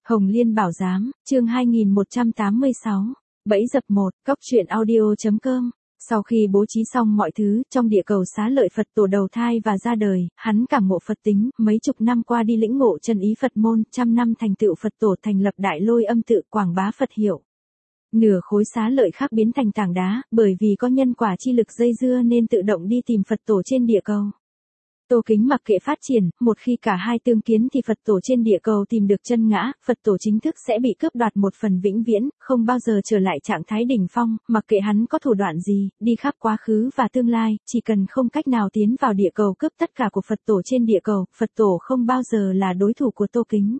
Hồng Liên Bảo Giám, chương 2186, Bẫy dập 1, Cóc truyện audio.com. Sau khi bố trí xong mọi thứ, trong địa cầu Xá Lợi Phật Tổ đầu thai và ra đời, hắn cảm ngộ Phật tính, mấy chục năm qua đi lĩnh ngộ chân ý Phật môn, trăm năm thành tựu Phật Tổ thành lập Đại Lôi Âm tự quảng bá Phật hiệu. Nửa khối xá lợi khác biến thành tảng đá, bởi vì có nhân quả chi lực dây dưa nên tự động đi tìm Phật Tổ trên địa cầu. Tô Kính mặc kệ phát triển, một khi cả hai tương kiến thì Phật Tổ trên địa cầu tìm được chân ngã, Phật Tổ chính thức sẽ bị cướp đoạt một phần vĩnh viễn, không bao giờ trở lại trạng thái đỉnh phong, mặc kệ hắn có thủ đoạn gì, đi khắp quá khứ và tương lai, chỉ cần không cách nào tiến vào địa cầu cướp tất cả của Phật Tổ trên địa cầu, Phật Tổ không bao giờ là đối thủ của Tô Kính.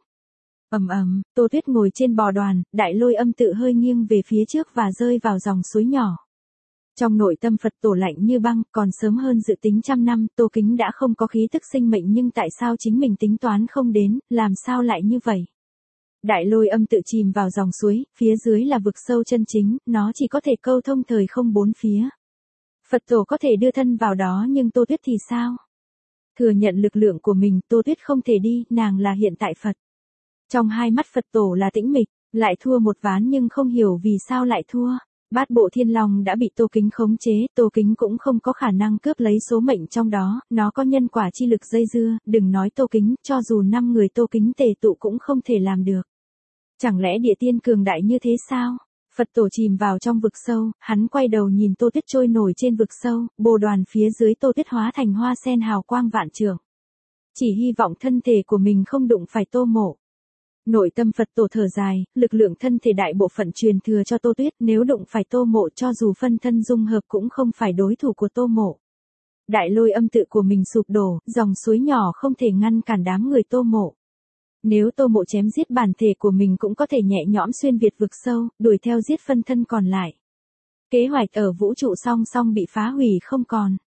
Tô Tuyết ngồi trên bò đoàn, Đại Lôi Âm tự hơi nghiêng về phía trước và rơi vào dòng suối nhỏ. Trong nội tâm Phật Tổ lạnh như băng, còn sớm hơn dự tính trăm năm, Tô Kính đã không có khí tức sinh mệnh nhưng tại sao chính mình tính toán không đến, làm sao lại như vậy? Đại Lôi Âm tự chìm vào dòng suối, phía dưới là vực sâu chân chính, nó chỉ có thể câu thông thời không bốn phía. Phật Tổ có thể đưa thân vào đó nhưng Tô Tuyết thì sao? Thừa nhận lực lượng của mình, Tô Tuyết không thể đi, nàng là hiện tại Phật. Trong hai mắt Phật Tổ là tĩnh mịch, lại thua một ván nhưng không hiểu vì sao lại thua. Bát bộ thiên long đã bị Tô Kính khống chế, Tô Kính cũng không có khả năng cướp lấy số mệnh trong đó, nó có nhân quả chi lực dây dưa, đừng nói Tô Kính, cho dù 5 người Tô Kính tề tụ cũng không thể làm được. Chẳng lẽ địa tiên cường đại như thế sao? Phật Tổ chìm vào trong vực sâu, hắn quay đầu nhìn Tô Tuyết trôi nổi trên vực sâu, bồ đoàn phía dưới Tô Tuyết hóa thành hoa sen hào quang vạn trượng. Chỉ hy vọng thân thể của mình không đụng phải Tô Mộ. Nội tâm Phật Tổ thở dài, lực lượng thân thể đại bộ phận truyền thừa cho Tô Tuyết, nếu đụng phải Tô Mộ cho dù phân thân dung hợp cũng không phải đối thủ của Tô Mộ. Đại Lôi Âm tự của mình sụp đổ, dòng suối nhỏ không thể ngăn cản đám người Tô Mộ. Nếu Tô Mộ chém giết bản thể của mình cũng có thể nhẹ nhõm xuyên việt vực sâu, đuổi theo giết phân thân còn lại. Kế hoạch ở vũ trụ song song bị phá hủy không còn.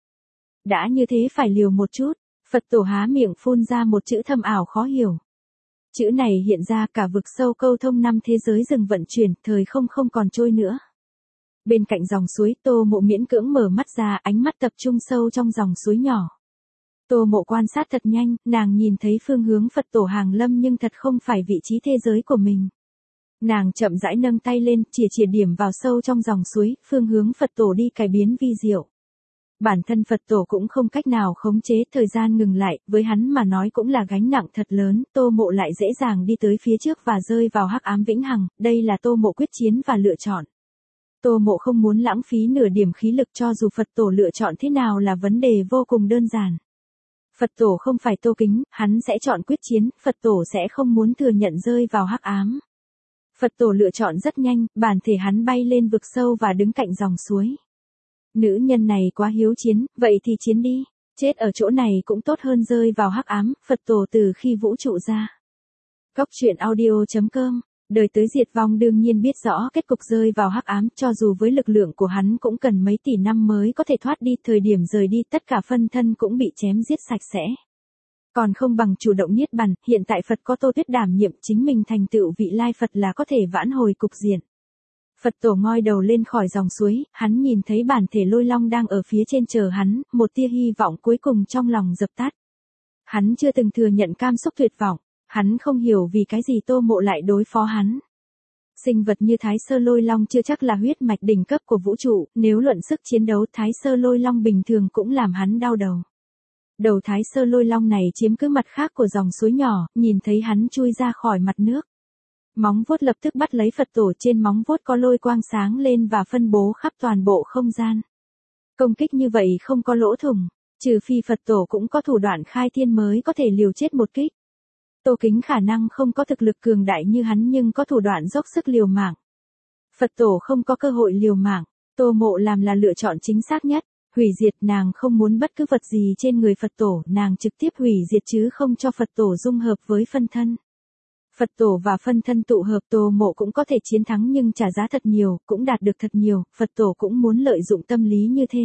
Đã như thế phải liều một chút, Phật Tổ há miệng phun ra một chữ thâm ảo khó hiểu. Chữ này hiện ra cả vực sâu câu thông 5 thế giới dừng vận chuyển, thời không còn trôi nữa. Bên cạnh dòng suối, Tô Mộ miễn cưỡng mở mắt ra, ánh mắt tập trung sâu trong dòng suối nhỏ. Tô Mộ quan sát thật nhanh, nàng nhìn thấy phương hướng Phật Tổ hàng lâm nhưng thật không phải vị trí thế giới của mình. Nàng chậm rãi nâng tay lên, chìa điểm vào sâu trong dòng suối, phương hướng Phật Tổ đi cải biến vi diệu. Bản thân Phật Tổ cũng không cách nào khống chế, thời gian ngừng lại, với hắn mà nói cũng là gánh nặng thật lớn, Tô Mộ lại dễ dàng đi tới phía trước và rơi vào hắc ám vĩnh hằng, đây là Tô Mộ quyết chiến và lựa chọn. Tô Mộ không muốn lãng phí nửa điểm khí lực cho dù Phật Tổ lựa chọn thế nào là vấn đề vô cùng đơn giản. Phật Tổ không phải Tô Kính, hắn sẽ chọn quyết chiến, Phật Tổ sẽ không muốn thừa nhận rơi vào hắc ám. Phật Tổ lựa chọn rất nhanh, bản thể hắn bay lên vực sâu và đứng cạnh dòng suối. Nữ nhân này quá hiếu chiến, vậy thì chiến đi, chết ở chỗ này cũng tốt hơn rơi vào hắc ám, Phật Tổ từ khi vũ trụ ra. Cóc truyện audio.com, đời tới diệt vong đương nhiên biết rõ kết cục rơi vào hắc ám, cho dù với lực lượng của hắn cũng cần mấy tỷ năm mới có thể thoát đi, thời điểm rời đi tất cả phân thân cũng bị chém giết sạch sẽ. Còn không bằng chủ động niết bàn, hiện tại Phật có Tô Tuyết đảm nhiệm chính mình thành tựu vị lai Phật là có thể vãn hồi cục diện. Phật Tổ ngoi đầu lên khỏi dòng suối, hắn nhìn thấy bản thể Lôi Long đang ở phía trên chờ hắn, một tia hy vọng cuối cùng trong lòng dập tắt. Hắn chưa từng thừa nhận cảm xúc tuyệt vọng, hắn không hiểu vì cái gì Tô Mộ lại đối phó hắn. Sinh vật như Thái Sơ Lôi Long chưa chắc là huyết mạch đỉnh cấp của vũ trụ, nếu luận sức chiến đấu Thái Sơ Lôi Long bình thường cũng làm hắn đau đầu. Đầu Thái Sơ Lôi Long này chiếm cứ mặt khác của dòng suối nhỏ, nhìn thấy hắn chui ra khỏi mặt nước. Móng vuốt lập tức bắt lấy Phật Tổ, trên móng vuốt có lôi quang sáng lên và phân bố khắp toàn bộ không gian. Công kích như vậy không có lỗ thủng, trừ phi Phật Tổ cũng có thủ đoạn khai thiên mới có thể liều chết một kích. Tô Kính khả năng không có thực lực cường đại như hắn nhưng có thủ đoạn dốc sức liều mạng. Phật Tổ không có cơ hội liều mạng, Tô Mộ làm là lựa chọn chính xác nhất, hủy diệt, nàng không muốn bất cứ vật gì trên người Phật Tổ, nàng trực tiếp hủy diệt chứ không cho Phật Tổ dung hợp với phân thân. Phật Tổ và phân thân tụ hợp, Tô Mộ cũng có thể chiến thắng nhưng trả giá thật nhiều, cũng đạt được thật nhiều, Phật Tổ cũng muốn lợi dụng tâm lý như thế.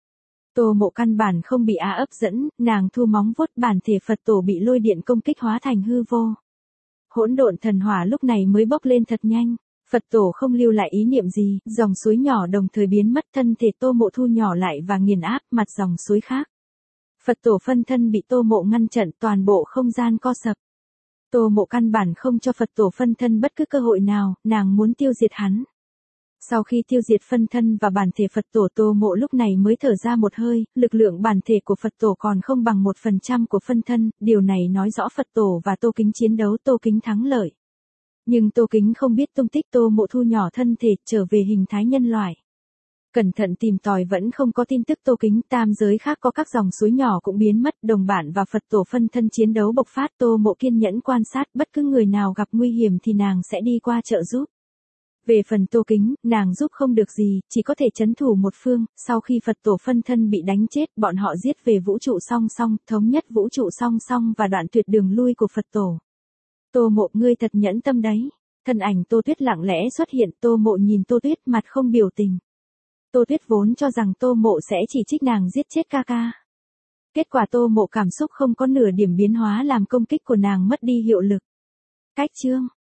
Tô Mộ căn bản không bị áp dẫn, nàng thu móng vuốt, bản thể Phật Tổ bị lôi điện công kích hóa thành hư vô. Hỗn độn thần hỏa lúc này mới bốc lên thật nhanh, Phật Tổ không lưu lại ý niệm gì, dòng suối nhỏ đồng thời biến mất, thân thể Tô Mộ thu nhỏ lại và nghiền áp mặt dòng suối khác. Phật Tổ phân thân bị Tô Mộ ngăn chặn, toàn bộ không gian co sập. Tô Mộ căn bản không cho Phật tổ phân thân bất cứ cơ hội nào, nàng muốn tiêu diệt hắn. Sau khi tiêu diệt phân thân và bản thể Phật tổ, Tô Mộ lúc này mới thở ra một hơi, lực lượng bản thể của Phật tổ còn không bằng 1% của phân thân, điều này nói rõ Phật tổ và Tô Kính chiến đấu Tô Kính thắng lợi. Nhưng Tô Kính không biết tung tích, Tô Mộ thu nhỏ thân thể trở về hình thái nhân loại. Cẩn thận tìm tòi vẫn không có tin tức Tô Kính, tam giới khác có các dòng suối nhỏ cũng biến mất, đồng bạn và Phật tổ phân thân chiến đấu bộc phát. Tô Mộ kiên nhẫn quan sát, bất cứ người nào gặp nguy hiểm thì nàng sẽ đi qua trợ giúp. Về phần Tô Kính, nàng giúp không được gì, chỉ có thể trấn thủ một phương. Sau khi Phật tổ phân thân bị đánh chết, bọn họ giết về vũ trụ song song, thống nhất vũ trụ song song và đoạn tuyệt đường lui của Phật tổ. Tô Mộ, ngươi thật nhẫn tâm đấy. Thân ảnh Tô Tuyết lặng lẽ xuất hiện, Tô Mộ nhìn Tô Tuyết mặt không biểu tình. Tô Tuyết vốn cho rằng Tô Mộ sẽ chỉ trích nàng giết chết ca ca. Kết quả Tô Mộ cảm xúc không có nửa điểm biến hóa làm công kích của nàng mất đi hiệu lực. Cách chương